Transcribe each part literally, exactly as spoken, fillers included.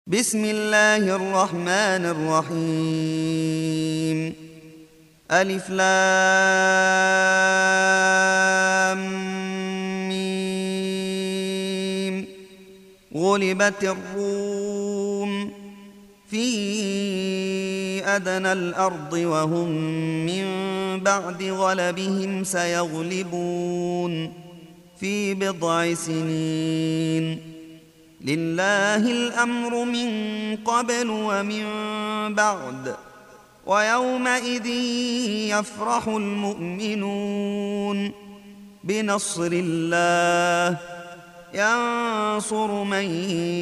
بسم الله الرحمن الرحيم. ألف لام ميم. غلبت الروم في أدنى الأرض وهم من بعد غلبهم سيغلبون في بضع سنين. لله الأمر من قبل ومن بعد، ويومئذ يفرح المؤمنون بنصر الله ينصر من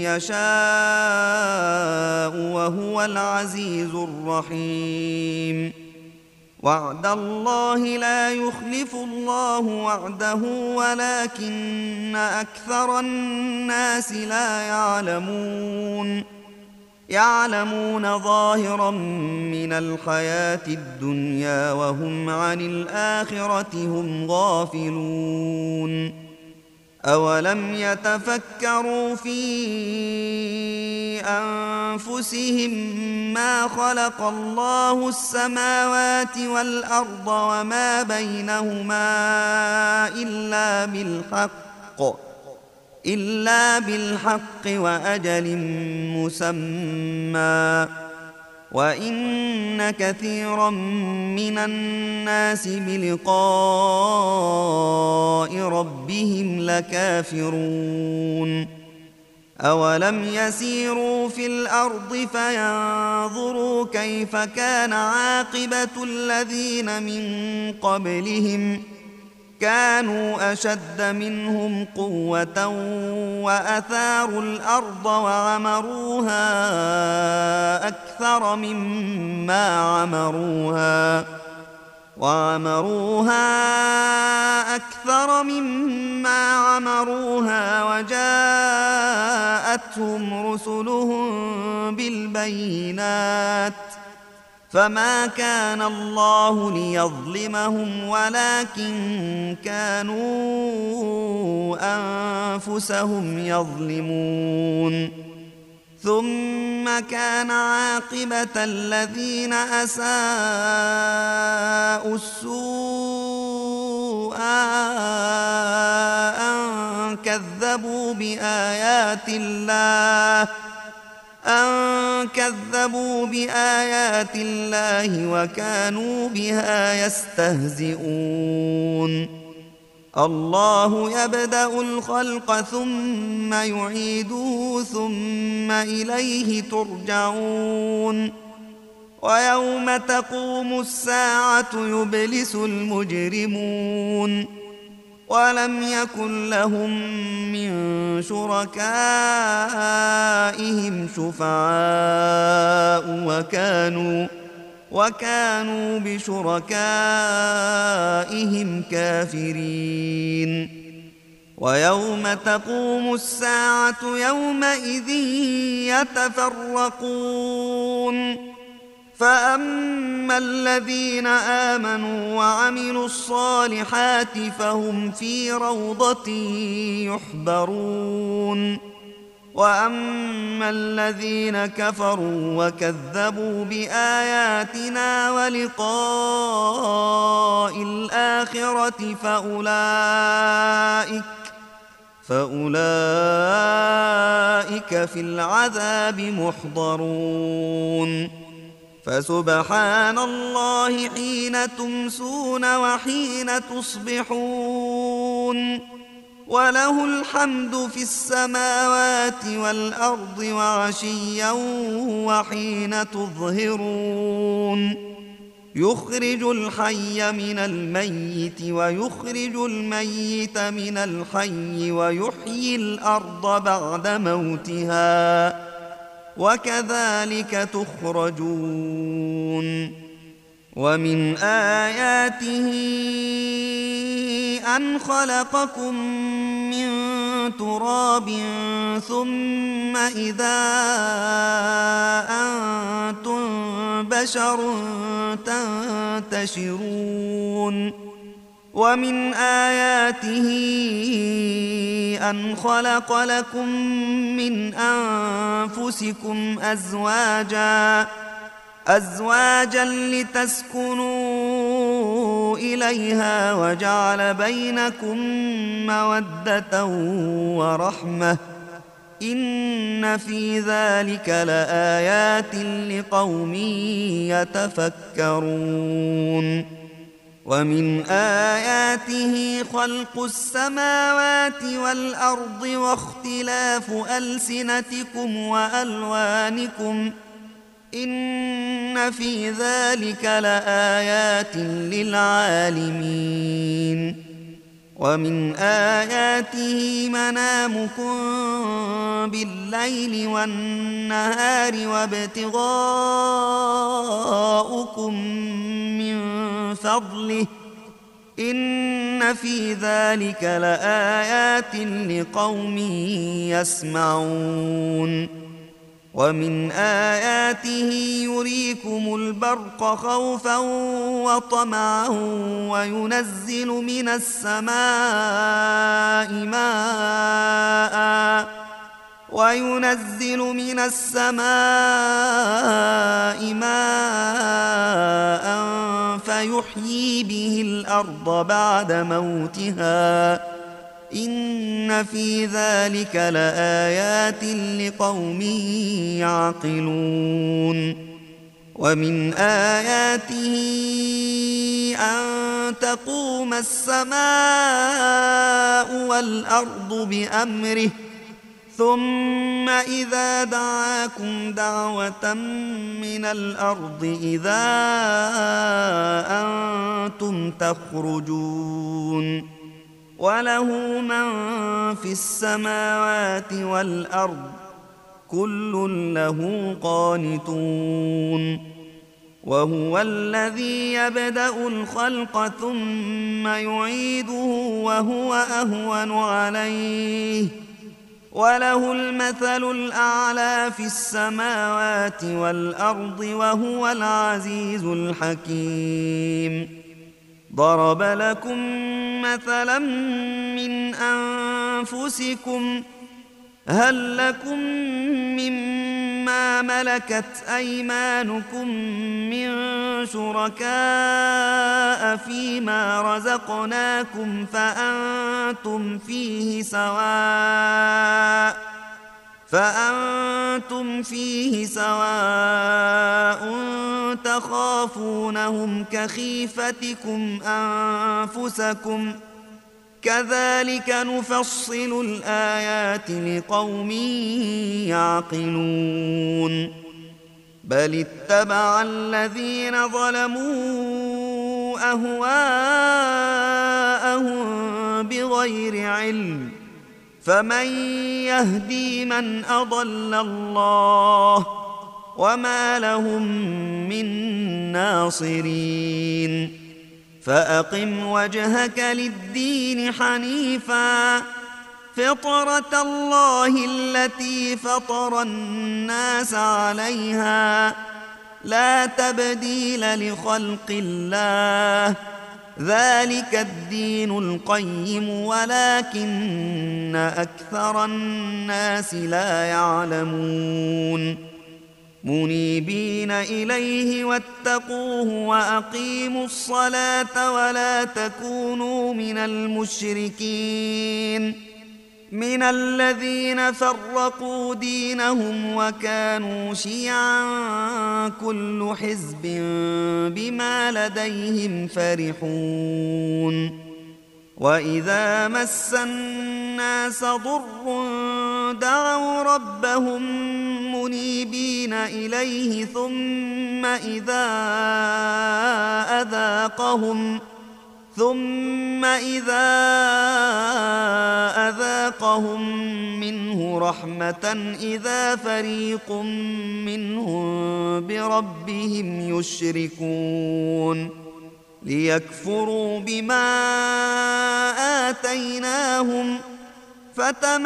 يشاء وهو العزيز الرحيم. وعد الله لا يخلف الله وعده ولكن أكثر الناس لا يعلمون يعلمون ظاهرا من الحياة الدنيا وهم عن الآخرة هم غافلون. أولم يتفكروا في أنفسهم ما خلق الله السماوات والأرض وما بينهما إلا بالحق إلا بالحق وأجل مسمى، وإن كثيرا من الناس بلقاء ربهم لكافرون. أولم يسيروا في الأرض فينظروا كيف كان عاقبة الذين من قبلهم كانوا أشد منهم قوة وأثاروا الأرض وعمروها أكثر مما عمروها وعمروها أكثر مما عمروها وجاءتهم رسلهم بالبينات، فما كان الله ليظلمهم ولكن كانوا أنفسهم يظلمون. ثم كان عاقبة الذين أساءوا السوء أن كذبوا بآيات الله أن كذبوا بآيات الله وكانوا بها يستهزئون. الله يبدأ الخلق ثم يعيده ثم إليه ترجعون. ويوم تقوم الساعة يبلس المجرمون ولم يكن لهم من شركائهم شفعاء وكانوا وكانوا بشركائهم كافرين. ويوم تقوم الساعة يومئذ يتفرقون، فأما الذين آمنوا وعملوا الصالحات فهم في روضة يحبرون، وأما الذين كفروا وكذبوا بآياتنا ولقاء الآخرة فأولئك فأولئك في العذاب محضرون. فسبحان الله حين تمسون وحين تصبحون، وله الحمد في السماوات والأرض وعشيا وحين تظهرون. يخرج الحي من الميت ويخرج الميت من الحي ويحيي الأرض بعد موتها وكذلك تخرجون. ومن آياته أن خلقكم من تراب ثم إذا أنتم بشر تنتشرون. ومن آياته أن خلق لكم من أنفسكم أزواجا أزواجا لتسكنوا إليها وجعل بينكم مودة ورحمة إن في ذلك لآيات لقوم يتفكرون. ومن آياته خلق السماوات والأرض واختلاف ألسنتكم وألوانكم إن في ذلك لآيات للعالمين. ومن آياته منامكم بالليل والنهار وابتغاؤكم من فضله إن في ذلك لآيات لقوم يسمعون. ومن آياته يريكم البرق خوفا وطمعا وينزل من السماء ماء وينزل من السماء ماء فيحيي به الأرض بعد موتها إن في ذلك لآيات لقوم يعقلون. ومن آياته أن تقوم السماء والأرض بأمره ثم إذا دعاكم دعوة من الأرض إذا أنتم تخرجون. وله من في السماوات والأرض كل له قانتون. وهو الذي يبدأ الخلق ثم يعيده وهو أهون عليه وله المثل الأعلى في السماوات والأرض وهو العزيز الحكيم. ضرب لكم مثلا من أنفسكم هل لكم مما ملكت أيمانكم من شركاء فيما رزقناكم فأنتم فيه سواء فأنتم فيه سواء تخافونهم كخيفتكم أنفسكم كذلك نفصل الآيات لقوم يعقلون. بل اتبع الذين ظلموا أهواءهم بغير علم فمن يهدي من أضل الله وما لهم من ناصرين. فأقم وجهك للدين حنيفا فطرة الله التي فطر الناس عليها لا تبديل لخلق الله ذلك الدين القيم ولكن أكثر الناس لا يعلمون. منيبين إليه واتقوه وأقيموا الصلاة ولا تكونوا من المشركين من الذين فرقوا دينهم وكانوا شيعا كل حزب بما لديهم فرحون. وإذا مس الناس ضر دعوا ربهم منيبين إليه ثم إذا أذاقهم ثم إذا أذاقهم منه رحمة إذا فريق منهم بربهم يشركون ليكفروا بما آتيناهم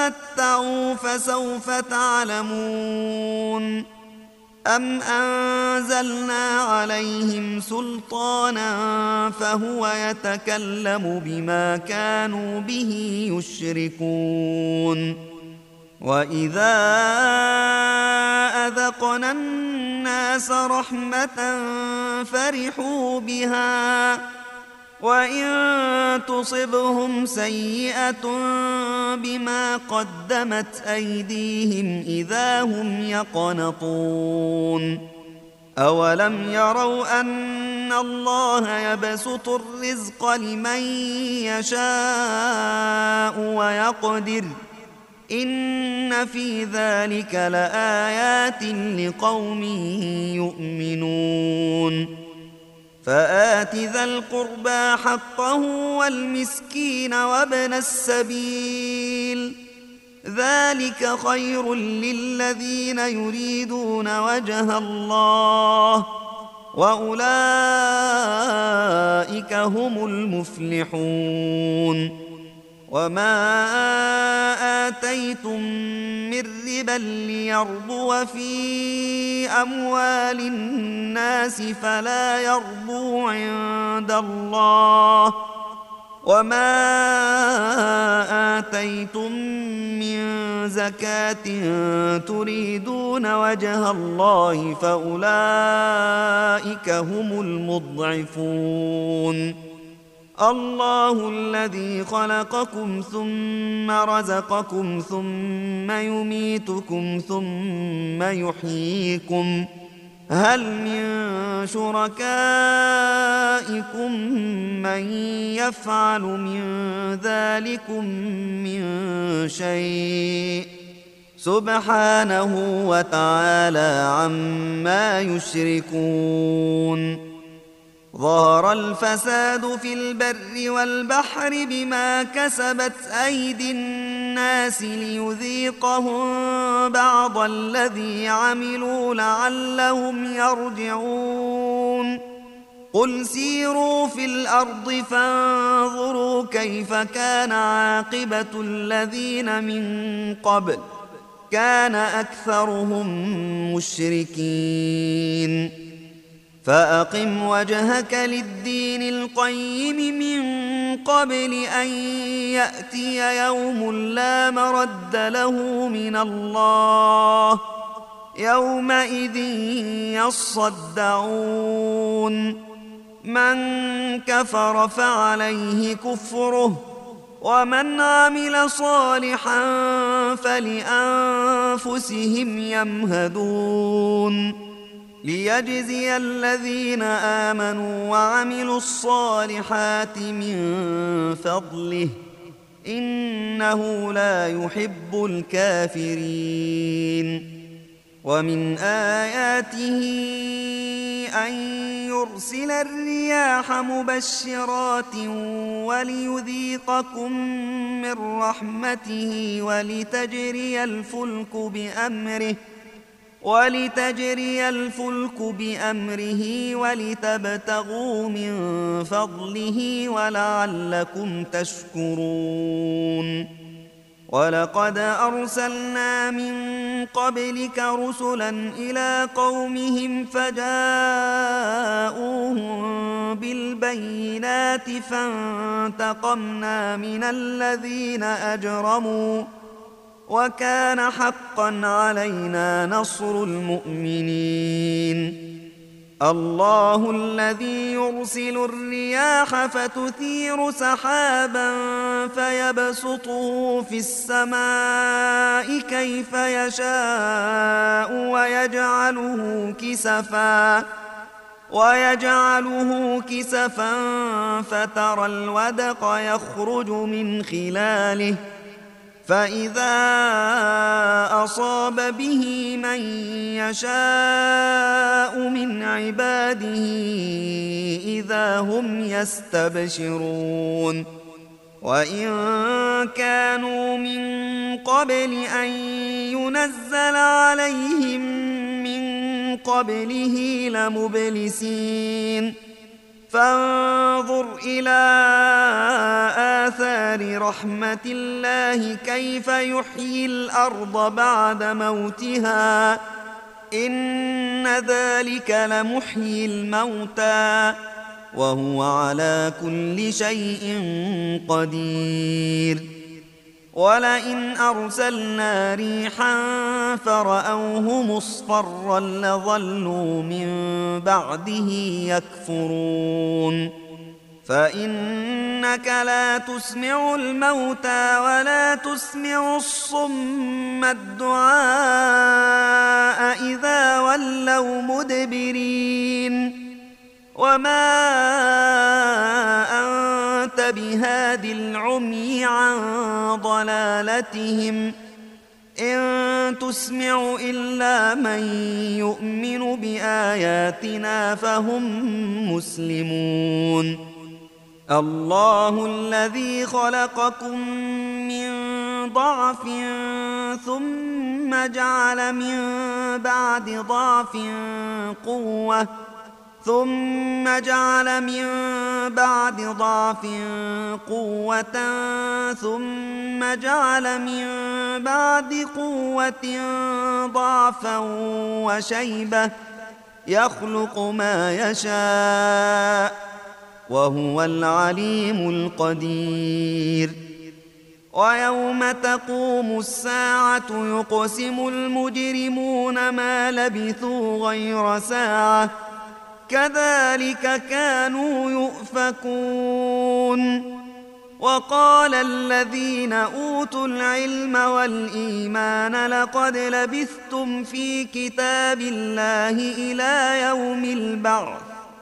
فتمتعوا فسوف تعلمون. أم أنزلنا عليهم سلطانا فهو يتكلم بما كانوا به يشركون وإذا أذقنا الناس رحمة فرحوا بها وإن تصبهم سيئة بما قدمت أيديهم إذا هم يقنطون أولم يروا أن الله يبسط الرزق لمن يشاء ويقدر إن في ذلك لآيات لقوم يؤمنون فآت ذا القربى حقه والمسكين وابن السبيل ذلك خير للذين يريدون وجه الله وأولئك هم المفلحون وما آتيتم من ربا ليربو في أموال الناس فلا يربو عند الله وما آتيتم من زكاة تريدون وجه الله فأولئك هم المضعفون الله الذي خلقكم ثم رزقكم ثم يميتكم ثم يحييكم هل من شركائكم من يفعل من ذلكم من شيء سبحانه وتعالى عما يشركون ظهر الفساد في البر والبحر بما كسبت أيدي الناس ليذيقهم بعض الذي عملوا لعلهم يرجعون قل سيروا في الأرض فانظروا كيف كان عاقبة الذين من قبل كان أكثرهم مشركين فأقم وجهك للدين القيم من قبل أن يأتي يوم لا مرد له من الله يومئذ يصدعون من كفر فعليه كفره ومن عمل صالحا فلأنفسهم يمهدون ليجزي الذين آمنوا وعملوا الصالحات من فضله إنه لا يحب الكافرين ومن آياته أن يرسل الرياح مبشرات وليذيقكم من رحمته ولتجري الفلك بأمره ولتجري الفلك بأمره ولتبتغوا من فضله ولعلكم تشكرون ولقد أرسلنا من قبلك رسلا إلى قومهم فجاءوهم بالبينات فانتقمنا من الذين أجرموا وكان حقا علينا نصر المؤمنين الله الذي يرسل الرياح فتثير سحابا فيبسطه في السماء كيف يشاء ويجعله كسفا ويجعله كسفا فترى الودق يخرج من خلاله فإذا أصاب به من يشاء من عباده إذا هم يستبشرون وإن كانوا من قبل أن ينزل عليهم من قبله لمبلسين فانظر إلى آثار رحمة الله كيف يحيي الأرض بعد موتها إن ذلك لمحيي الموتى وهو على كل شيء قدير ولئن أرسلنا ريحا فرأوه مصفرا لظلوا من بعده يكفرون فإنك لا تسمع الموتى ولا تسمع الصم الدعاء إذا ولوا مدبرين وما أنت بهاد العمي عن ضلالتهم إن تسمع إلا من يؤمن بآياتنا فهم مسلمون الله الذي خلقكم من ضعف ثم جعل من بعد ضعف قوة ثم جعل من بعد ضعف قوة ثم جعل من بعد قوة ضعفا وشيبة يخلق ما يشاء وهو العليم القدير ويوم تقوم الساعة يقسم المجرمون ما لبثوا غير ساعة كذلك كانوا يؤفكون وقال الذين أوتوا العلم والإيمان لقد لبثتم في كتاب الله إلى يوم البعث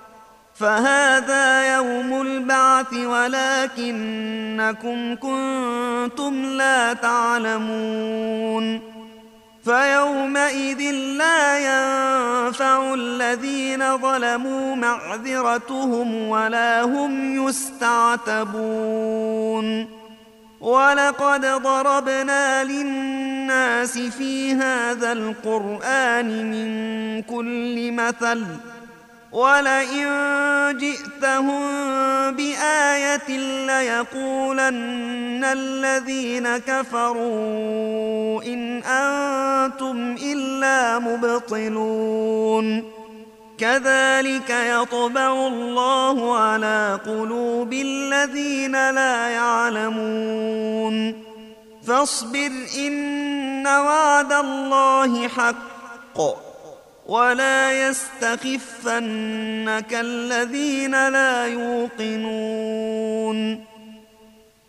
فهذا يوم البعث ولكنكم كنتم لا تعلمون فيومئذ لا ينفع الذين ظلموا معذرتهم ولا هم يستعتبون ولقد ضربنا للناس في هذا القرآن من كل مثل ولئن جئتهم بآية ليقولن الذين كفروا إن أنتم إلا مبطلون كذلك يطبع الله على قلوب الذين لا يعلمون فاصبر إن وعد الله حق ولا يستخفنك الذين لا يوقنون